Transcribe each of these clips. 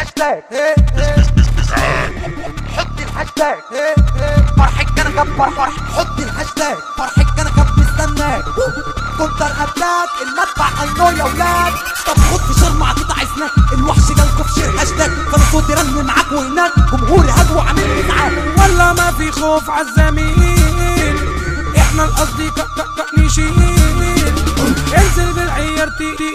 الهاشتاج حط الهاشتاج فرحك كنكب فرح حط الهاشتاج فرحك كنكب مستناك كنتر اتاك المدفع اينو يا ولاد. طب خد في شر مع قطع سناك الوحش جالكوا في شير هاشتاج فانا صوتي رن معاك وهناك جمهوري هجوه عامل ازعاج. والله ما في خوف عالزميل احنا الاصدقاء نشيل انزل بالعيار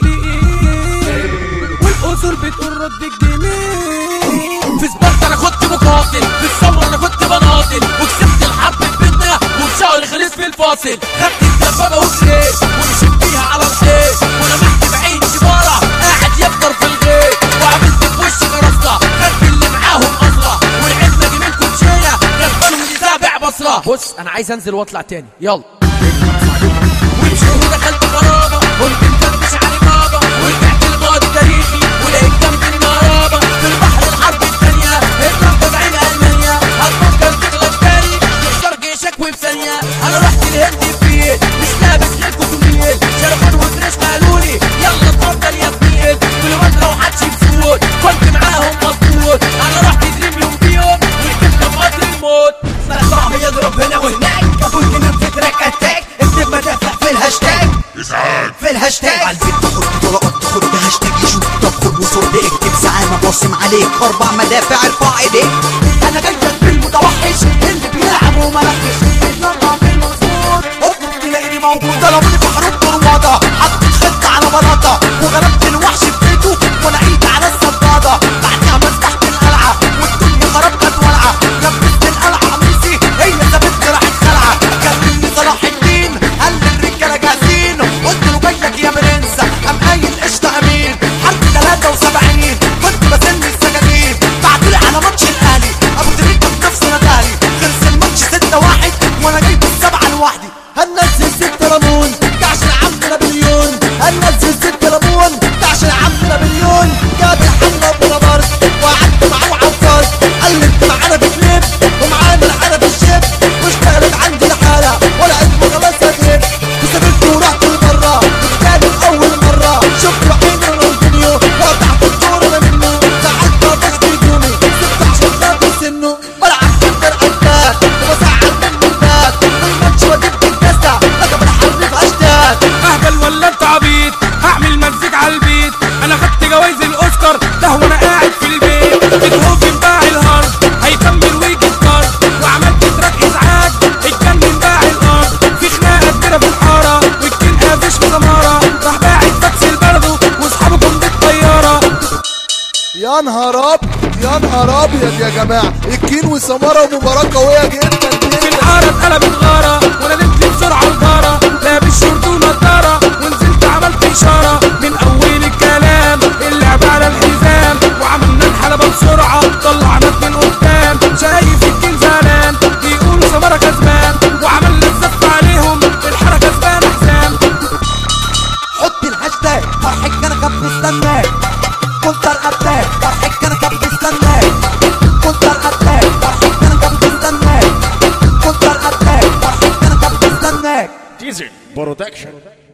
تقيل والاصول بتقول ردك جميل. في سبارتا انا كنت مقاتل في الثوره انا كنت بناضل وكسبت الحرب في بيتنا ومشاور خلص في الفاصل. خدت الدبابه وجريت ومشيت بيها على الخيط ولمحت بعيني شباره قاعد يفطر في الغيط وعملت في وشي كراسه خدت اللي معاهم اصله والعزه جميل كوتشيه غفلهم يتابع بصره. بص انا عايز انزل واطلع تاني يلا ومشيت ودخلت غرابه قلت انت مش علي بابا ورجعت الماضي تاريخي ولقيت جنب المرابه في البحر الحرب الثانيه اتنفض بعين المانيا هتفكر تغلب تاني تكسر جيشك وفي ثانيه. انا رحت الهند فين مش لابس غير كوتوميل شرفان وفريش قالولي يلا اتفضل يا زميل في الواد لو حدش يفوت كنت معاهم مظبوط. انا رحت دريم يوم بيوم وركبت في قطر الموت صار صعب يضرب هنا وهناك ابوك جنان في تراك اتاك اكتب مدافع في الهاشتاج في الهاشتاج عالبيت تاخد بطلقات تاخد بهاشتاج يشوف طب خد وصل اكتب زعامة باصم عليك 4 مدافع ارفع ايديك. انا جايلك بالمتوحش اللي بيلعب وملحش بيتلقى في المظبوط اطلب تلاقيني موجود. ضربوني في حروب طروادة حطيت خطة على بلاطة وغلبت الوحش في بيته ونعيت على الصدادة بعدها مسحت القلعة والدنيا خرب كانت ولعة لبست القلعة قميصي هي سابتني راحت خلعة كلمني صلاح الدين قال لي الرجالة جاهزين قلت له جايلك يا برنس قام قايل قشطة امين. حرب 73 كنت بسن السجاجين بعتلي على ماتش الاهلي ابو تريكة بنفسه نادالي خلص الماتش 6-1 وانا جايب السبعة لوحدي. هننزل 6 ليمون عشان عمنا بليون هننزل 6 ليمون عشان عمنا بليون. جاب الحمى بلابارد وقعدت معاه وعفرت قال لي انت معانا بكليب ومعانا العربي الشيب واشتغلت عندي الحالة ولا اسمه خلاص هجيب وسافرت ورحت لبرا وكانت اول مرة شفت بعيني رونالدينيو وقطعت الدور انا منه زعلت مفيش بيدومي 16 سنة في سنه بلعب كتر عدات وبساعد من مدات والماتش واجيب الكاسة لكن بنحرف هاشتاج. اهبل ولا انت عبيط هعمل مزيك عالبيت انا خدت جوايز الاوسكار ده وانا قاعد في البيت بيتهوفن باع الهارد هيكمل ويجي الكارد وعملت تراك ازعاج اتجنن باع الارض في خناقه كبيره في الحاره والكين قافش في زماره راح باعت تاكسي لبلده واصحابه كانوا بالطياره. يا نهار ابيض يا نهار ابيض يا جماعه الكين وسماره ومباراه قويه جدا في الحاره اتقلبت غاره وناديت لي بسرعه الجاره لابس شورت ونضاره ونزلت عملت اشاره من اول الكلام اللعب على الحزام وعملنا الحلبه بسرعه طلعنا 2 قدام شايف الكين زعلان بيقولوا سماره كسبان وعملنا الزف عليهم الحاره كسبانه حزام. حط الهاشتاج فرحك كنكب مستناك كنتر اتاك فرحك كنكب مستناك كنتر اتاك فرحك كنكب مستناك كنتر اتاك فرحك كنكب مستناك. ديزل برودكشن.